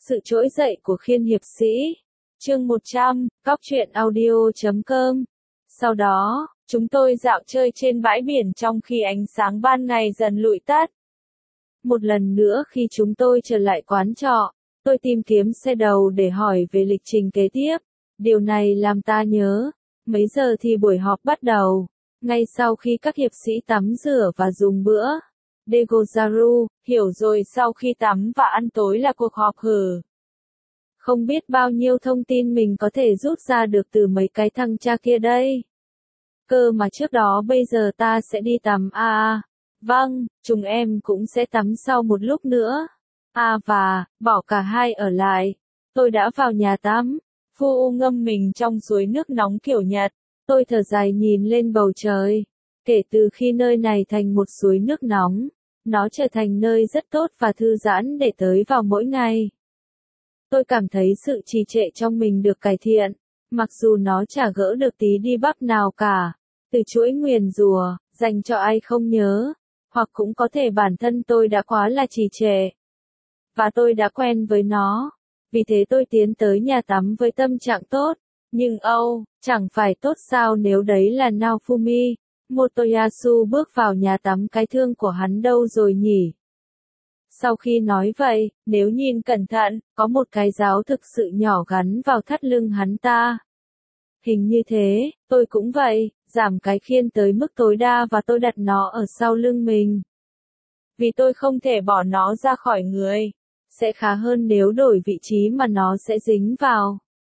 Sự trỗi dậy của Khiên hiệp sĩ. Chương 100, Cóc truyện audio.com. Sau đó, chúng tôi dạo chơi trên bãi biển trong khi ánh sáng ban ngày dần lụi tắt. Một lần nữa khi chúng tôi trở lại quán trọ, tôi tìm kiếm xe đầu để hỏi về lịch trình kế tiếp. Điều này làm ta nhớ, mấy giờ thì buổi họp bắt đầu. Ngay sau khi các hiệp sĩ tắm rửa và dùng bữa. Degozaru, hiểu rồi, sau khi tắm và ăn tối là cuộc họp hử. Không biết bao nhiêu thông tin mình có thể rút ra được từ mấy cái thằng cha kia đây. Cơ mà trước đó bây giờ ta sẽ đi tắm à. Vâng, chúng em cũng sẽ tắm sau một lúc nữa. À và, bỏ cả hai ở lại. Tôi đã vào nhà tắm. Phu ngâm mình trong suối nước nóng kiểu Nhật. Tôi thở dài nhìn lên bầu trời. Kể từ khi nơi này thành một suối nước nóng, nó trở thành nơi rất tốt và thư giãn để tới vào mỗi ngày. Tôi cảm thấy sự trì trệ trong mình được cải thiện, mặc dù nó chả gỡ được tí đi bắp nào cả. Từ chuỗi nguyền rủa, dành cho ai không nhớ, hoặc cũng có thể bản thân tôi đã quá là trì trệ. Và tôi đã quen với nó. Vì thế tôi tiến tới nhà tắm với tâm trạng tốt. Nhưng chẳng phải tốt sao nếu đấy là Naofumi. Motoyasu bước vào nhà tắm, cái thương của hắn đâu rồi nhỉ? Sau khi nói vậy, nếu nhìn cẩn thận, có một cái giáo thực sự nhỏ gắn vào thắt lưng hắn ta. Hình như thế, tôi cũng vậy, giảm cái khiên tới mức tối đa và tôi đặt nó ở sau lưng mình. Vì tôi không thể bỏ nó ra khỏi người. Sẽ khá hơn nếu đổi vị trí mà nó sẽ dính vào.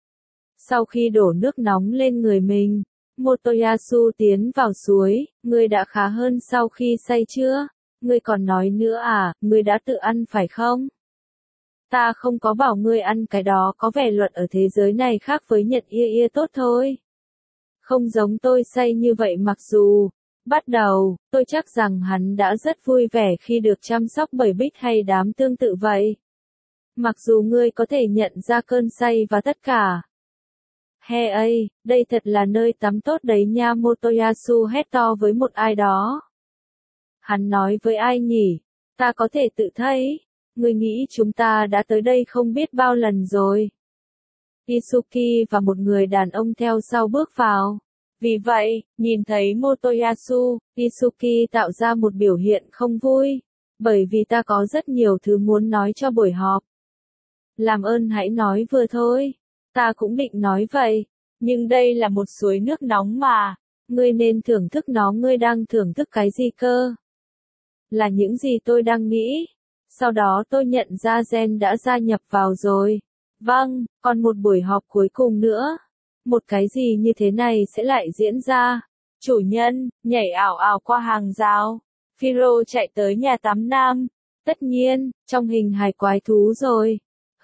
Sau khi đổ nước nóng lên người mình, Motoyasu tiến vào suối. Ngươi đã khá hơn sau khi say chưa? Ngươi còn nói nữa à, ngươi đã tự ăn phải không? Ta không có bảo ngươi ăn cái đó, có vẻ luật ở thế giới này khác với Nhật ia tốt thôi. Không giống tôi say như vậy mặc dù, bắt đầu, tôi chắc rằng hắn đã rất vui vẻ khi được chăm sóc bởi Bích hay đám tương tự vậy. Mặc dù ngươi có thể nhận ra cơn say và tất cả. Hey, đây thật là nơi tắm tốt đấy nha, Motoyasu hét to với một ai đó. Hắn nói với ai nhỉ? Ta có thể tự thấy. Ngươi nghĩ chúng ta đã tới đây không biết bao lần rồi. Isuki và một người đàn ông theo sau bước vào. Vì vậy, nhìn thấy Motoyasu, Isuki tạo ra một biểu hiện không vui. Bởi vì ta có rất nhiều thứ muốn nói cho buổi họp. Làm ơn hãy nói vừa thôi. Ta cũng định nói vậy. Nhưng đây là một suối nước nóng mà. Ngươi nên thưởng thức nó. Ngươi đang thưởng thức cái gì cơ? Là những gì tôi đang nghĩ. Sau đó tôi nhận ra Gen đã gia nhập vào rồi. Vâng, còn một buổi họp cuối cùng nữa. Một cái gì như thế này sẽ lại diễn ra. Chủ nhân, nhảy ảo ảo qua hàng rào. Phiro chạy tới nhà tắm nam. Tất nhiên, trong hình hài quái thú rồi.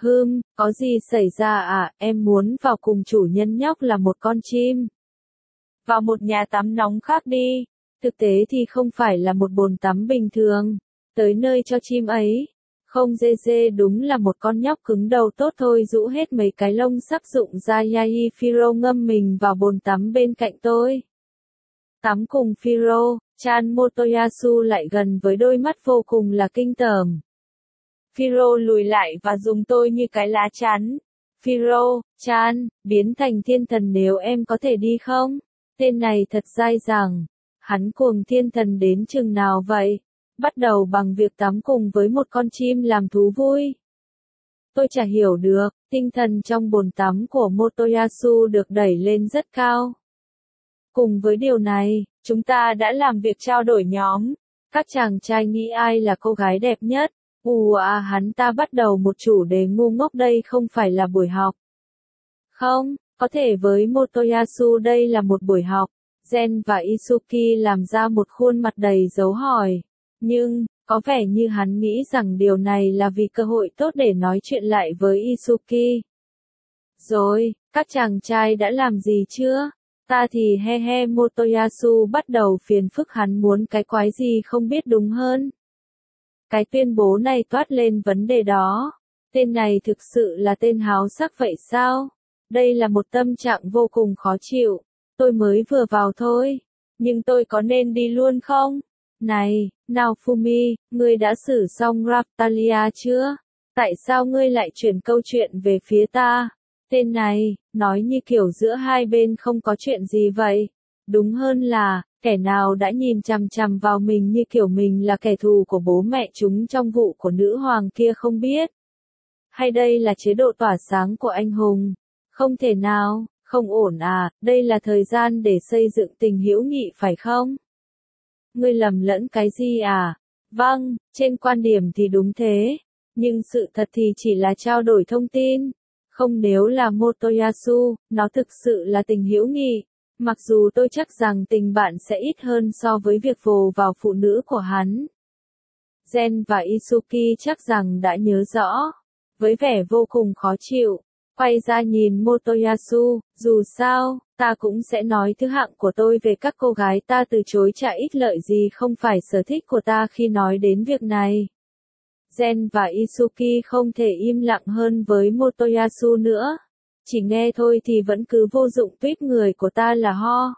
Có gì xảy ra à, em muốn vào cùng chủ nhân nhóc là một con chim. Vào một nhà tắm nóng khác đi. Thực tế thì không phải là một bồn tắm bình thường. Tới nơi cho chim ấy. Không dê đúng là một con nhóc cứng đầu tốt thôi, rũ hết mấy cái lông sắc dụng ra. Yai Phiro ngâm mình vào bồn tắm bên cạnh tôi. Tắm cùng Phiro, chan Motoyasu lại gần với đôi mắt vô cùng là kinh tởm. Phiro lùi lại và dùng tôi như cái lá chắn. Phiro, chan, biến thành thiên thần nếu em có thể đi không? Tên này thật dai dẳng. Hắn cuồng thiên thần đến chừng nào vậy? Bắt đầu bằng việc tắm cùng với một con chim làm thú vui. Tôi chả hiểu được, tinh thần trong bồn tắm của Motoyasu được đẩy lên rất cao. Cùng với điều này, chúng ta đã làm việc trao đổi nhóm. Các chàng trai nghĩ ai là cô gái đẹp nhất? Hắn ta bắt đầu một chủ đề ngu ngốc, đây không phải là buổi học. Không, có thể với Motoyasu đây là một buổi học. Gen và Isuki làm ra một khuôn mặt đầy dấu hỏi. Nhưng, có vẻ như hắn nghĩ rằng điều này là vì cơ hội tốt để nói chuyện lại với Isuki. Rồi, các chàng trai đã làm gì chưa? Ta thì Motoyasu bắt đầu phiền phức, hắn muốn cái quái gì không biết đúng hơn. Cái tuyên bố này toát lên vấn đề đó. Tên này thực sự là tên háo sắc vậy sao? Đây là một tâm trạng vô cùng khó chịu. Tôi mới vừa vào thôi. Nhưng tôi có nên đi luôn không? Này, Naofumi, ngươi đã xử xong Raptalia chưa? Tại sao ngươi lại chuyển câu chuyện về phía ta? Tên này, nói như kiểu giữa hai bên không có chuyện gì vậy. Đúng hơn là, kẻ nào đã nhìn chằm chằm vào mình như kiểu mình là kẻ thù của bố mẹ chúng trong vụ của nữ hoàng kia không biết. Hay đây là chế độ tỏa sáng của anh hùng? Không thể nào, không ổn à, đây là thời gian để xây dựng tình hữu nghị phải không? Ngươi lầm lẫn cái gì à? Vâng, trên quan điểm thì đúng thế. Nhưng sự thật thì chỉ là trao đổi thông tin. Không, nếu là Motoyasu, nó thực sự là tình hữu nghị. Mặc dù tôi chắc rằng tình bạn sẽ ít hơn so với việc vồ vào phụ nữ của hắn. Gen và Isuki chắc rằng đã nhớ rõ. Với vẻ vô cùng khó chịu, quay ra nhìn Motoyasu, dù sao, ta cũng sẽ nói thứ hạng của tôi về các cô gái ta từ chối chả ích lợi gì không phải sở thích của ta khi nói đến việc này. Gen và Isuki không thể im lặng hơn với Motoyasu nữa. Chỉ nghe thôi thì vẫn cứ vô dụng, tuyết người của ta là ho.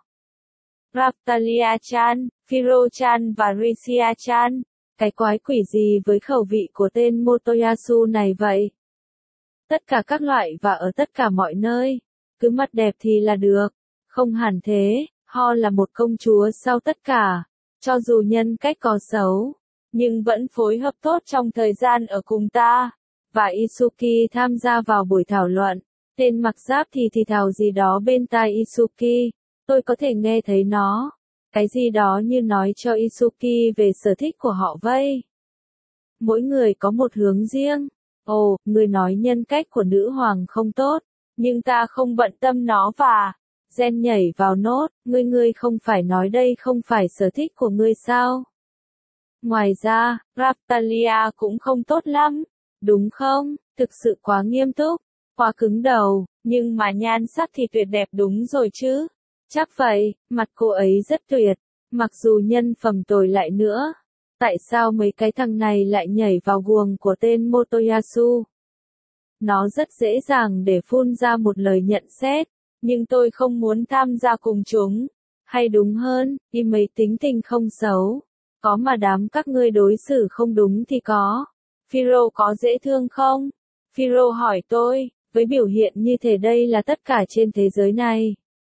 Raphtalia-chan, Phiro-chan và Risia-chan. Cái quái quỷ gì với khẩu vị của tên Motoyasu này vậy? Tất cả các loại và ở tất cả mọi nơi. Cứ mặt đẹp thì là được. Không hẳn thế, ho là một công chúa sau tất cả. Cho dù nhân cách có xấu, nhưng vẫn phối hợp tốt trong thời gian ở cùng ta. Và Isuki tham gia vào buổi thảo luận. Tên mặc giáp thì thào gì đó bên tai Isuki. Tôi có thể nghe thấy nó. Cái gì đó như nói cho Isuki về sở thích của họ vậy. Mỗi người có một hướng riêng. Ồ, người nói nhân cách của nữ hoàng không tốt. Nhưng ta không bận tâm nó và... Gen nhảy vào nốt, ngươi không phải nói đây không phải sở thích của ngươi sao? Ngoài ra, Raphtalia cũng không tốt lắm. Đúng không? Thực sự quá nghiêm túc, quá cứng đầu, nhưng mà nhan sắc thì tuyệt đẹp đúng rồi chứ. Chắc vậy, mặt cô ấy rất tuyệt, mặc dù nhân phẩm tồi lại nữa. Tại sao mấy cái thằng này lại nhảy vào guồng của tên Motoyasu? Nó rất dễ dàng để phun ra một lời nhận xét, nhưng tôi không muốn tham gia cùng chúng. Hay đúng hơn, đi mấy tính tình không xấu. Có mà đám các ngươi đối xử không đúng thì có. Phiro có dễ thương không? Phiro hỏi tôi, với biểu hiện như thế đây là tất cả trên thế giới này.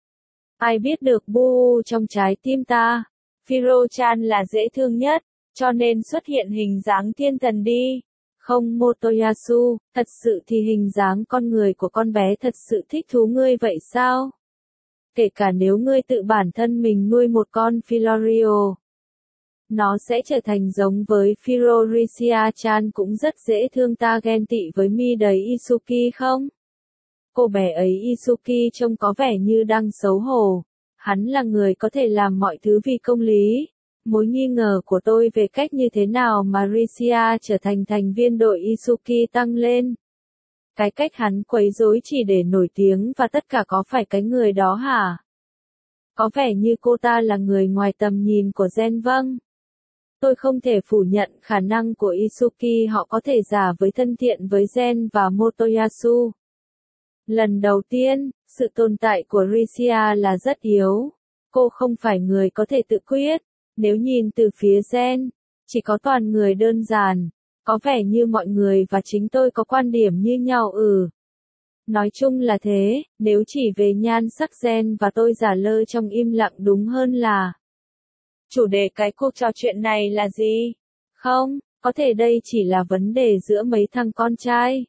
Ai biết được bu trong trái tim ta? Phiro-chan là dễ thương nhất, cho nên xuất hiện hình dáng thiên thần đi. Không Motoyasu, thật sự thì hình dáng con người của con bé thật sự thích thú ngươi vậy sao? Kể cả nếu ngươi tự bản thân mình nuôi một con Philorio, nó sẽ trở thành giống với Phirorisia-chan cũng rất dễ thương. Ta ghen tị với mi đấy Isuki không? Cô bé ấy Isuki trông có vẻ như đang xấu hổ. Hắn là người có thể làm mọi thứ vì công lý. Mối nghi ngờ của tôi về cách như thế nào mà Risia trở thành thành viên đội Isuki tăng lên. Cái cách hắn quấy rối chỉ để nổi tiếng và tất cả có phải cái người đó hả? Có vẻ như cô ta là người ngoài tầm nhìn của Gen. Vâng. Tôi không thể phủ nhận khả năng của Isuki, họ có thể giả với thân thiện với Gen và Motoyasu. Lần đầu tiên, sự tồn tại của Risia là rất yếu. Cô không phải người có thể tự quyết. Nếu nhìn từ phía Gen, chỉ có toàn người đơn giản. Có vẻ như mọi người và chính tôi có quan điểm như nhau. Nói chung là thế, nếu chỉ về nhan sắc Gen và tôi giả lơ trong im lặng đúng hơn là. Chủ đề cái cuộc trò chuyện này là gì? Không, có thể đây chỉ là vấn đề giữa mấy thằng con trai.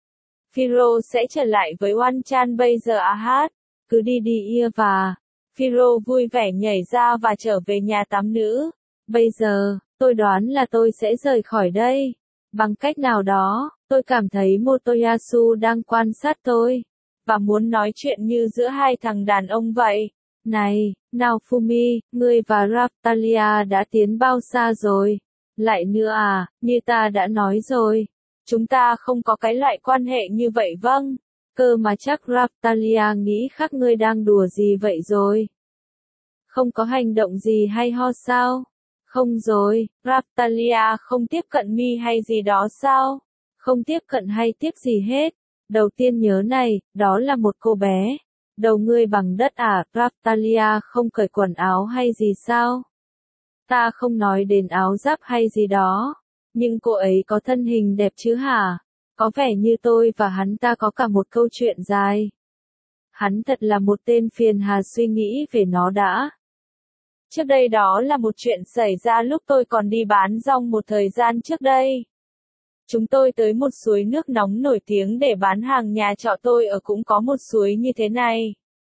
Phiro sẽ trở lại với One-chan bây giờ à hát? Cứ đi ia và... Phiro vui vẻ nhảy ra và trở về nhà tắm nữ. Bây giờ, tôi đoán là tôi sẽ rời khỏi đây. Bằng cách nào đó, tôi cảm thấy Motoyasu đang quan sát tôi. Và muốn nói chuyện như giữa hai thằng đàn ông vậy. Này, Naofumi, ngươi và Raphtalia đã tiến bao xa rồi? Lại nữa à, như ta đã nói rồi. Chúng ta không có cái loại quan hệ như vậy vâng. Cơ mà chắc Raphtalia nghĩ khác ngươi đang đùa gì vậy rồi. Không có hành động gì hay ho sao? Không rồi, Raphtalia không tiếp cận mi hay gì đó sao? Không tiếp cận hay tiếp gì hết. Đầu tiên nhớ này, đó là một cô bé. Đầu ngươi bằng đất à, Raphtalia không cởi quần áo hay gì sao? Ta không nói đến áo giáp hay gì đó. Nhưng cô ấy có thân hình đẹp chứ hả? Có vẻ như tôi và hắn ta có cả một câu chuyện dài. Hắn thật là một tên phiền hà, suy nghĩ về nó đã. Trước đây đó là một chuyện xảy ra lúc tôi còn đi bán rong một thời gian trước đây. Chúng tôi tới một suối nước nóng nổi tiếng để bán hàng, nhà trọ tôi ở cũng có một suối như thế này.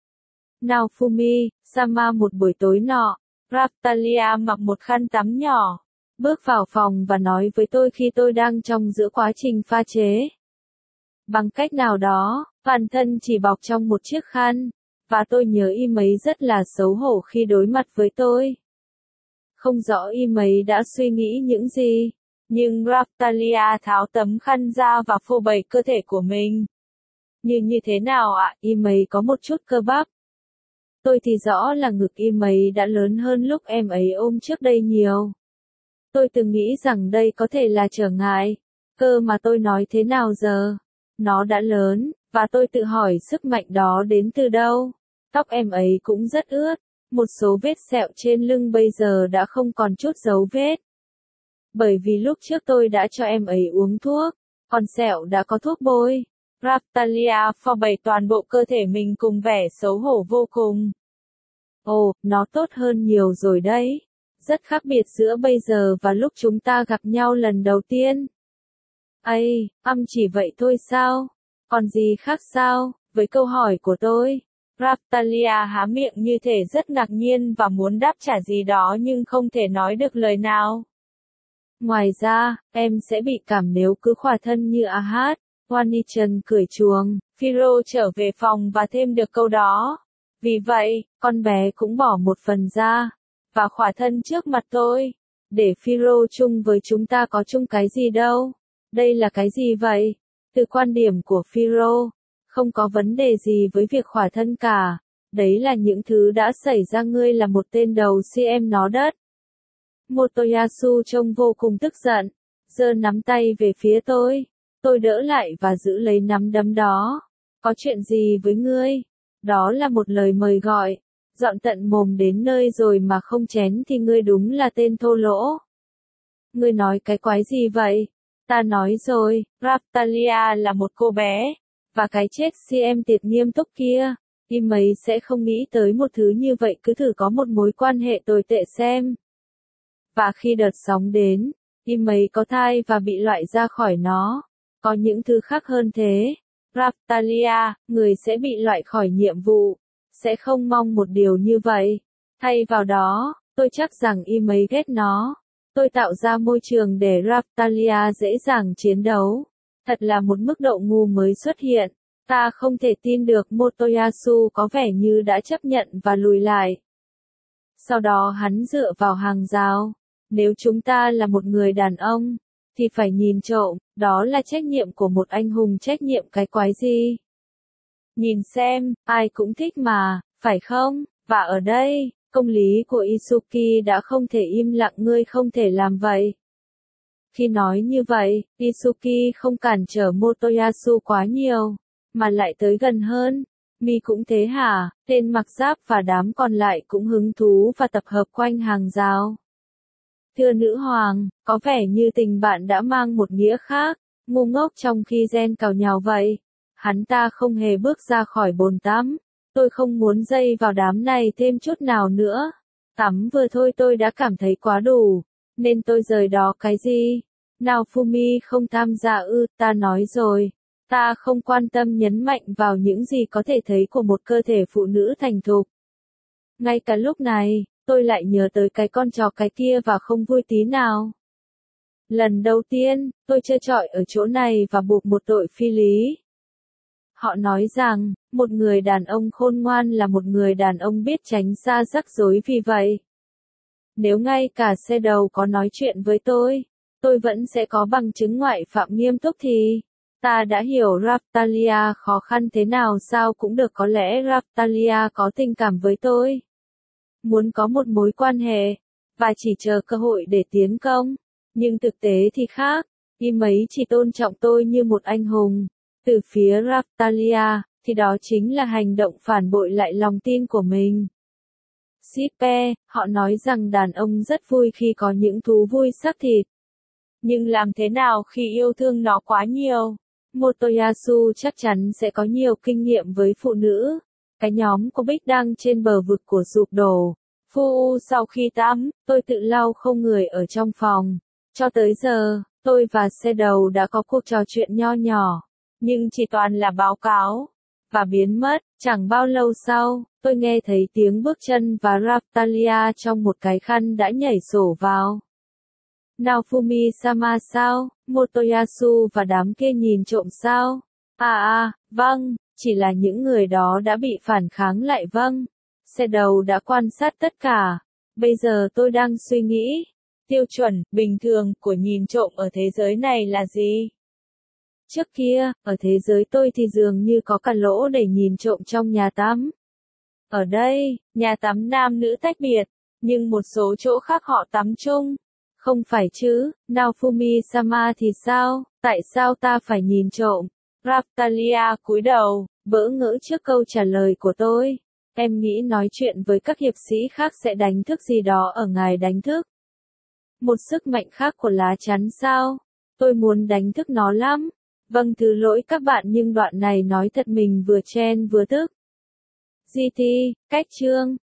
Naofumi, Sama một buổi tối nọ, Raphtalia mặc một khăn tắm nhỏ, bước vào phòng và nói với tôi khi tôi đang trong giữa quá trình pha chế. Bằng cách nào đó, bản thân chỉ bọc trong một chiếc khăn, và tôi nhớ im ấy rất là xấu hổ khi đối mặt với tôi. Không rõ im ấy đã suy nghĩ những gì, nhưng Raphtalia tháo tấm khăn ra và phô bày cơ thể của mình. Như thế nào ạ? Im ấy có một chút cơ bắp. Tôi thì rõ là ngực im ấy đã lớn hơn lúc em ấy ôm trước đây nhiều. Tôi từng nghĩ rằng đây có thể là trở ngại, cơ mà tôi nói thế nào giờ? Nó đã lớn, và tôi tự hỏi sức mạnh đó đến từ đâu. Tóc em ấy cũng rất ướt, một số vết sẹo trên lưng bây giờ đã không còn chút dấu vết. Bởi vì lúc trước tôi đã cho em ấy uống thuốc, còn sẹo đã có thuốc bôi. Raphtalia phô bày toàn bộ cơ thể mình cùng vẻ xấu hổ vô cùng. Ồ, nó tốt hơn nhiều rồi đấy. Rất khác biệt giữa bây giờ và lúc chúng ta gặp nhau lần đầu tiên. Ây, chỉ vậy thôi sao? Còn gì khác sao? Với câu hỏi của tôi, Raphtalia há miệng như thể rất ngạc nhiên và muốn đáp trả gì đó nhưng không thể nói được lời nào. Ngoài ra, em sẽ bị cảm nếu cứ khỏa thân như Ahad. Wanichan cười chuồng, Phiro trở về phòng và thêm được câu đó. Vì vậy, con bé cũng bỏ một phần ra, và khỏa thân trước mặt tôi. Để Phiro chung với chúng ta có chung cái gì đâu. Đây là cái gì vậy? Từ quan điểm của Phiro, không có vấn đề gì với việc khỏa thân cả. Đấy là những thứ đã xảy ra, ngươi là một tên đầu si em nó đất. Motoyasu trông vô cùng tức giận, giơ nắm tay về phía tôi. Tôi đỡ lại và giữ lấy nắm đấm đó. Có chuyện gì với ngươi? Đó là một lời mời gọi. Dọn tận mồm đến nơi rồi mà không chén thì ngươi đúng là tên thô lỗ. Ngươi nói cái quái gì vậy? Ta nói rồi, Raphtalia là một cô bé. Và cái chết si em tiệt nghiêm túc kia, im ấy sẽ không nghĩ tới một thứ như vậy, cứ thử có một mối quan hệ tồi tệ xem. Và khi đợt sóng đến, im ấy có thai và bị loại ra khỏi nó. Có những thứ khác hơn thế. Raphtalia, người sẽ bị loại khỏi nhiệm vụ. Sẽ không mong một điều như vậy. Thay vào đó, tôi chắc rằng im ấy ghét nó. Tôi tạo ra môi trường để Raphtalia dễ dàng chiến đấu. Thật là một mức độ ngu mới xuất hiện. Ta không thể tin được Motoyasu có vẻ như đã chấp nhận và lùi lại. Sau đó hắn dựa vào hàng rào. Nếu chúng ta là một người đàn ông, thì phải nhìn trộm, đó là trách nhiệm của một anh hùng. Trách nhiệm cái quái gì? Nhìn xem, ai cũng thích mà, phải không? Và ở đây, công lý của Isuki đã không thể im lặng, ngươi không thể làm vậy. Khi nói như vậy, Isuki không cản trở Motoyasu quá nhiều, mà lại tới gần hơn. Mi cũng thế hả? Tên mặc giáp và đám còn lại cũng hứng thú và tập hợp quanh hàng rào. Thưa nữ hoàng, có vẻ như tình bạn đã mang một nghĩa khác, ngu ngốc trong khi gen cào nhào vậy. Hắn ta không hề bước ra khỏi bồn tắm. Tôi không muốn dây vào đám này thêm chút nào nữa. Tắm vừa thôi tôi đã cảm thấy quá đủ, nên tôi rời đó. Cái gì? Naofumi không tham gia ư? Ta nói rồi. Ta không quan tâm, nhấn mạnh vào những gì có thể thấy của một cơ thể phụ nữ thành thục. Ngay cả lúc này, tôi lại nhớ tới cái con chó cái kia và không vui tí nào. Lần đầu tiên, tôi chơi chọi ở chỗ này và buộc một tội phi lý. Họ nói rằng, một người đàn ông khôn ngoan là một người đàn ông biết tránh xa rắc rối. Vì vậy, nếu ngay cả xe đầu có nói chuyện với tôi vẫn sẽ có bằng chứng ngoại phạm nghiêm túc thì, ta đã hiểu Raphtalia khó khăn thế nào. Sao cũng được, có lẽ Raphtalia có tình cảm với tôi. Muốn có một mối quan hệ, và chỉ chờ cơ hội để tiến công. Nhưng thực tế thì khác, im ấy chỉ tôn trọng tôi như một anh hùng. Từ phía Raphtalia, thì đó chính là hành động phản bội lại lòng tin của mình. Sipe, họ nói rằng đàn ông rất vui khi có những thú vui xác thịt. Nhưng làm thế nào khi yêu thương nó quá nhiều? Motoyasu chắc chắn sẽ có nhiều kinh nghiệm với phụ nữ. Cái nhóm của Bích đang trên bờ vực của sụp đổ. Sau khi tắm, tôi tự lau không người ở trong phòng. Cho tới giờ, tôi và xe đầu đã có cuộc trò chuyện nho nhỏ, nhưng chỉ toàn là báo cáo, và biến mất. Chẳng bao lâu sau, tôi nghe thấy tiếng bước chân và Raftalia trong một cái khăn đã nhảy sổ vào. Naofumi-sama sao? Motoyasu và đám kia nhìn trộm sao? Vâng, chỉ là những người đó đã bị phản kháng lại vâng. Xe đầu đã quan sát tất cả. Bây giờ tôi đang suy nghĩ, tiêu chuẩn, bình thường, của nhìn trộm ở thế giới này là gì? Trước kia, ở thế giới tôi thì dường như có cả lỗ để nhìn trộm trong nhà tắm. Ở đây, nhà tắm nam nữ tách biệt, nhưng một số chỗ khác họ tắm chung. Không phải chứ, Naofumi-sama thì sao? Tại sao ta phải nhìn trộm? Raftalia cúi đầu, bỡ ngỡ trước câu trả lời của tôi. Em nghĩ nói chuyện với các hiệp sĩ khác sẽ đánh thức gì đó ở ngài đánh thức. Một sức mạnh khác của lá chắn sao? Tôi muốn đánh thức nó lắm. Vâng, thứ lỗi các bạn, nhưng đoạn này nói thật mình vừa chen vừa tức. GT, cách chương.